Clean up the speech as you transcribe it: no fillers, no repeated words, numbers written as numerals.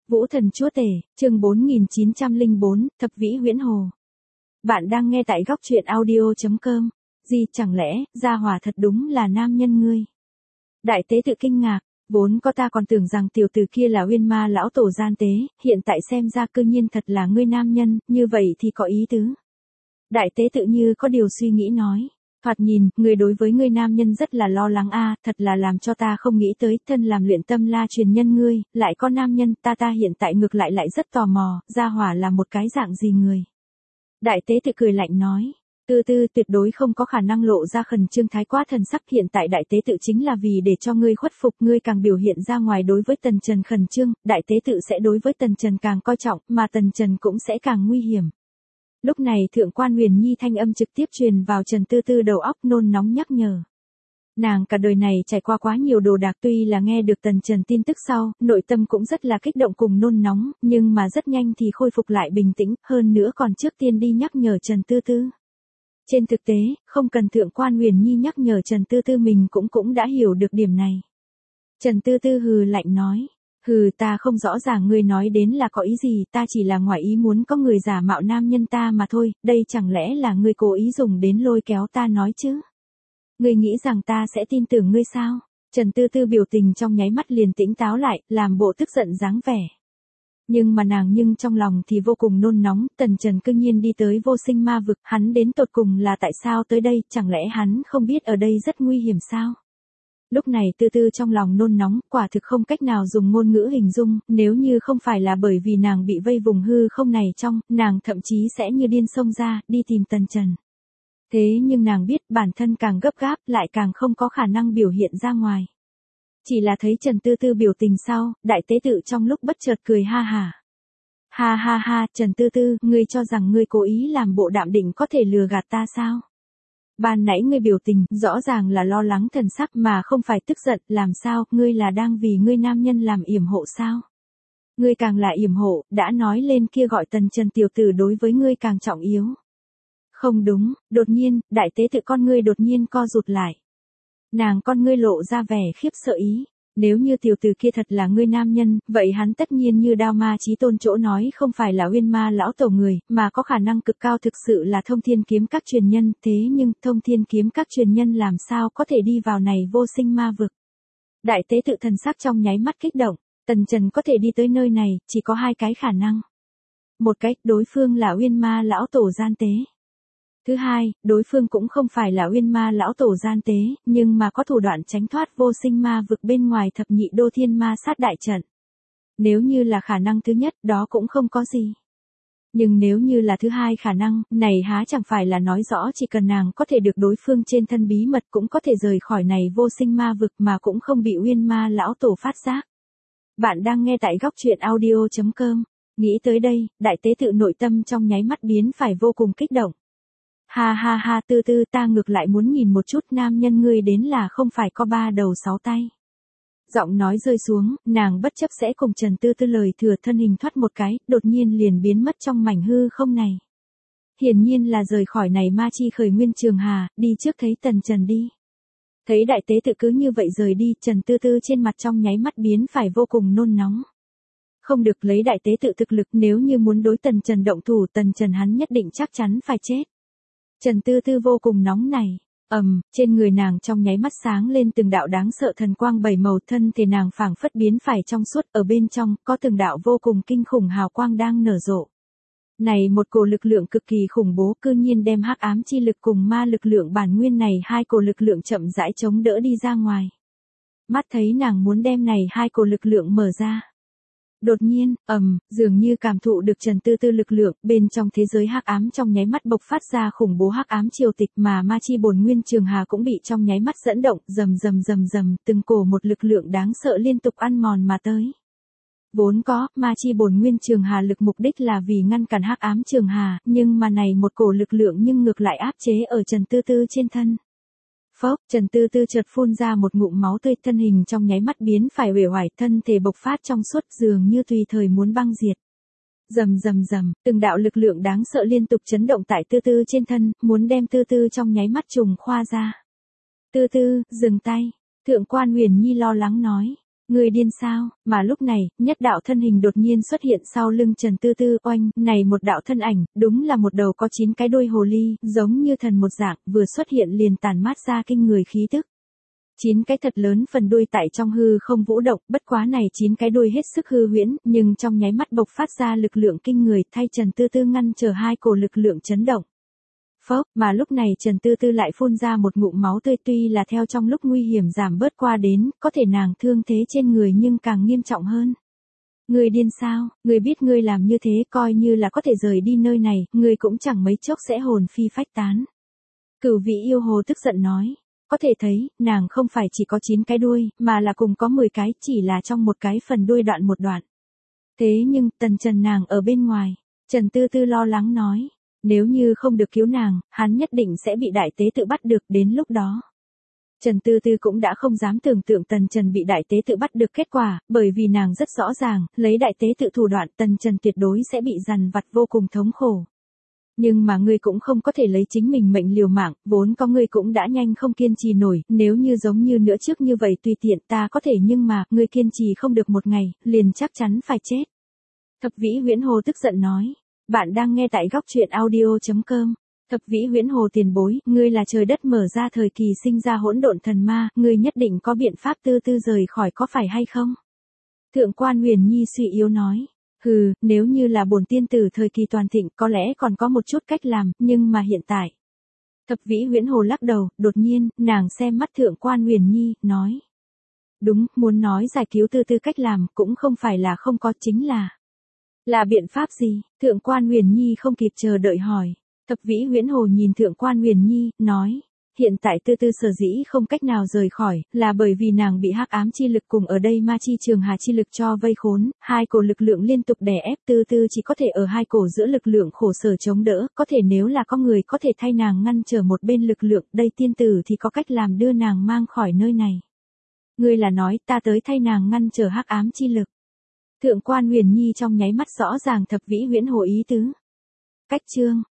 Vũ Thần Chúa Tể, chương 4904, Thập Vĩ Huyễn Hồ. Bạn đang nghe tại góc truyện audio.com. Gì chẳng lẽ, gia hỏa thật đúng là nam nhân ngươi. Đại tế tự kinh ngạc, vốn có ta còn tưởng rằng tiểu tử kia là Uyên Ma lão tổ gian tế, hiện tại xem ra cư nhiên thật là ngươi nam nhân, như vậy thì có ý tứ. Đại tế tự như có điều suy nghĩ nói. Thoạt nhìn, người đối với ngươi nam nhân rất là lo lắng a, thật là làm cho ta không nghĩ tới, thân làm luyện tâm la truyền nhân ngươi, lại có nam nhân, ta hiện tại ngược lại rất tò mò, gia hỏa là một cái dạng gì người. Đại tế tự cười lạnh nói, tư tuyệt đối không có khả năng lộ ra khẩn trương thái quá thần sắc, hiện tại đại tế tự chính là vì để cho ngươi khuất phục, ngươi càng biểu hiện ra ngoài đối với Tần Trần khẩn trương, đại tế tự sẽ đối với Tần Trần càng coi trọng, mà Tần Trần cũng sẽ càng nguy hiểm. Lúc này Thượng quan Huyền Nhi thanh âm trực tiếp truyền vào Trần Tư đầu óc nôn nóng nhắc nhở. Nàng cả đời này trải qua quá nhiều đồ đạc, tuy là nghe được Tần Trần tin tức sau, nội tâm cũng rất là kích động cùng nôn nóng, nhưng mà rất nhanh thì khôi phục lại bình tĩnh, hơn nữa còn trước tiên đi nhắc nhở Trần Tư. Trên thực tế, không cần Thượng quan Huyền Nhi nhắc nhở Trần Tư mình cũng đã hiểu được điểm này. Trần Tư hừ lạnh nói. Ta không rõ ràng ngươi nói đến là có ý gì, ta chỉ là ngoài ý muốn có người giả mạo nam nhân ta mà thôi, đây chẳng lẽ là ngươi cố ý dùng đến lôi kéo ta nói chứ? Ngươi nghĩ rằng ta sẽ tin tưởng ngươi sao? Trần Tư biểu tình trong nháy mắt liền tỉnh táo lại, làm bộ tức giận dáng vẻ. Nhưng mà nàng trong lòng thì vô cùng nôn nóng, Tần Trần cư nhiên đi tới vô sinh ma vực, hắn đến tột cùng là tại sao tới đây, chẳng lẽ hắn không biết ở đây rất nguy hiểm sao? Lúc này Tư trong lòng nôn nóng, quả thực không cách nào dùng ngôn ngữ hình dung, nếu như không phải là bởi vì nàng bị vây vùng hư không này trong, nàng thậm chí sẽ như điên xông ra, đi tìm Tần Trần. Thế nhưng nàng biết bản thân càng gấp gáp, lại càng không có khả năng biểu hiện ra ngoài. Chỉ là thấy Trần Tư biểu tình sau, đại tế tự trong lúc bất chợt cười ha hả. Ha, Trần Tư, ngươi cho rằng ngươi cố ý làm bộ đạm định có thể lừa gạt ta sao? Ban nãy ngươi biểu tình, rõ ràng là lo lắng thần sắc mà không phải tức giận, làm sao, ngươi là đang vì ngươi nam nhân làm yểm hộ sao? Ngươi càng là yểm hộ, đã nói lên kia gọi Tần Trần tiểu tử đối với ngươi càng trọng yếu. Không đúng, đột nhiên, đại tế tự con ngươi đột nhiên co rụt lại. Nàng con ngươi lộ ra vẻ khiếp sợ ý. Nếu như tiểu tử kia thật là ngươi nam nhân, vậy hắn tất nhiên như Đao Ma Chí Tôn chỗ nói không phải là Uyên Ma lão tổ người, mà có khả năng cực cao thực sự là Thông Thiên Kiếm Các truyền nhân, thế nhưng Thông Thiên Kiếm Các truyền nhân làm sao có thể đi vào này vô sinh ma vực. Đại tế tự thần sắc trong nháy mắt kích động, Tần Trần có thể đi tới nơi này, chỉ có hai cái khả năng. Một cách, đối phương là Uyên Ma lão tổ gian tế. Thứ hai, đối phương cũng không phải là Uyên Ma lão tổ gian tế, nhưng mà có thủ đoạn tránh thoát vô sinh ma vực bên ngoài thập nhị đô thiên ma sát đại trận. Nếu như là khả năng thứ nhất, đó cũng không có gì. Nhưng nếu như là thứ hai khả năng, này há chẳng phải là nói rõ chỉ cần nàng có thể được đối phương trên thân bí mật cũng có thể rời khỏi này vô sinh ma vực mà cũng không bị Uyên Ma lão tổ phát giác. Bạn đang nghe tại góc truyện audio.com. Nghĩ tới đây, đại tế tự nội tâm trong nháy mắt biến phải vô cùng kích động. Ha, Tư ta ngược lại muốn nhìn một chút nam nhân ngươi đến là không phải có 3 đầu 6 tay. Giọng nói rơi xuống, nàng bất chấp sẽ cùng Trần Tư lời thừa thân hình thoát một cái, đột nhiên liền biến mất trong mảnh hư không này. Hiển nhiên là rời khỏi này ma chi khởi nguyên trường hà, đi trước thấy Tần Trần đi. Thấy đại tế tự cứ như vậy rời đi, Trần Tư trên mặt trong nháy mắt biến phải vô cùng nôn nóng. Không được, lấy đại tế tự thực lực, nếu như muốn đối Tần Trần động thủ, Tần Trần hắn nhất định chắc chắn phải chết. Trần Tư vô cùng nóng này, trên người nàng trong nháy mắt sáng lên từng đạo đáng sợ thần quang 7 màu, thân thể nàng phảng phất biến phải trong suốt, ở bên trong có từng đạo vô cùng kinh khủng hào quang đang nở rộ. Này một cổ lực lượng cực kỳ khủng bố, cư nhiên đem hắc ám chi lực cùng ma lực lượng bản nguyên này hai cổ lực lượng chậm rãi chống đỡ đi ra ngoài. Mắt thấy nàng muốn đem này hai cổ lực lượng mở ra. Đột nhiên, dường như cảm thụ được Trần Tư lực lượng, bên trong thế giới hắc ám trong nháy mắt bộc phát ra khủng bố hắc ám triều tịch mà ma chi bổn nguyên trường hà cũng bị trong nháy mắt dẫn động, rầm, từng cổ một lực lượng đáng sợ liên tục ăn mòn mà tới. Vốn có, ma chi bổn nguyên trường hà lực mục đích là vì ngăn cản hắc ám trường hà, nhưng mà này một cổ lực lượng nhưng ngược lại áp chế ở Trần Tư trên thân. Phốc, Trần Tư chợt phun ra một ngụm máu tươi, thân hình trong nháy mắt biến phải uể oải, thân thể bộc phát trong suốt dường như tùy thời muốn băng diệt. Rầm, từng đạo lực lượng đáng sợ liên tục chấn động tại Tư trên thân, muốn đem Tư trong nháy mắt trùng khoa ra. Tư, dừng tay, Thượng quan Huyền Nhi lo lắng nói. Người điên sao? Mà lúc này, nhất đạo thân hình đột nhiên xuất hiện sau lưng Trần Tư Tư. Oanh, này một đạo thân ảnh, đúng là một đầu có 9 cái đuôi hồ ly, giống như thần một dạng, vừa xuất hiện liền tản mát ra kinh người khí tức. 9 cái thật lớn phần đuôi tại trong hư không vũ động, bất quá này 9 cái đuôi hết sức hư huyễn, nhưng trong nháy mắt bộc phát ra lực lượng kinh người, thay Trần Tư Tư ngăn trở hai cổ lực lượng chấn động. Phốc, mà lúc này Trần Tư Tư lại phun ra một ngụm máu tươi, tuy là theo trong lúc nguy hiểm giảm bớt qua đến, có thể nàng thương thế trên người nhưng càng nghiêm trọng hơn. Người điên sao? Người biết ngươi làm như thế coi như là có thể rời đi nơi này, ngươi cũng chẳng mấy chốc sẽ hồn phi phách tán. Cửu vị yêu hồ tức giận nói. Có thể thấy, nàng không phải chỉ có 9 cái đuôi, mà là cùng có 10 cái, chỉ là trong một cái phần đuôi đoạn một đoạn. Thế nhưng, Tần Trần nàng ở bên ngoài. Trần Tư Tư lo lắng nói. Nếu như không được cứu nàng, hắn nhất định sẽ bị đại tế tự bắt được đến lúc đó. Trần Tư Tư cũng đã không dám tưởng tượng Tần Trần bị đại tế tự bắt được kết quả, bởi vì nàng rất rõ ràng, lấy đại tế tự thủ đoạn Tần Trần tuyệt đối sẽ bị dằn vặt vô cùng thống khổ. Nhưng mà ngươi cũng không có thể lấy chính mình mệnh liều mạng, vốn có ngươi cũng đã nhanh không kiên trì nổi, nếu như giống như nữa trước như vậy tùy tiện ta có thể nhưng mà, ngươi kiên trì không được một ngày, liền chắc chắn phải chết. Thập Vĩ Huyễn Hồ tức giận nói, bạn đang nghe tại góc truyện audio.com. Thập Vĩ Huyễn Hồ tiền bối, ngươi là trời đất mở ra thời kỳ sinh ra hỗn độn thần ma, ngươi nhất định có biện pháp tư tư rời khỏi có phải hay không? Thượng quan Huyền Nhi suy yếu nói. Hừ, nếu như là bổn tiên tử thời kỳ toàn thịnh có lẽ còn có một chút cách làm, nhưng mà hiện tại. Thập Vĩ Huyễn Hồ lắc đầu, đột nhiên, nàng xem mắt Thượng quan Huyền Nhi, nói. Đúng, muốn nói giải cứu tư tư cách làm, cũng không phải là không có, chính là. Là biện pháp gì? Thượng quan Huyền Nhi không kịp chờ đợi hỏi. Thập Vĩ Huyễn Hồ nhìn Thượng quan Huyền Nhi, nói. Hiện tại tư tư sở dĩ không cách nào rời khỏi, là bởi vì nàng bị hắc ám chi lực cùng ở đây ma chi trường hà chi lực cho vây khốn, hai cổ lực lượng liên tục đè ép, tư tư chỉ có thể ở hai cổ giữa lực lượng khổ sở chống đỡ, có thể nếu là có người có thể thay nàng ngăn trở một bên lực lượng, đây tiên tử thì có cách làm đưa nàng mang khỏi nơi này. Ngươi là nói ta tới thay nàng ngăn trở hắc ám chi lực. Thượng quan Huyền Nhi trong nháy mắt rõ ràng Thập Vĩ Huyễn Hồ ý tứ. Cách chương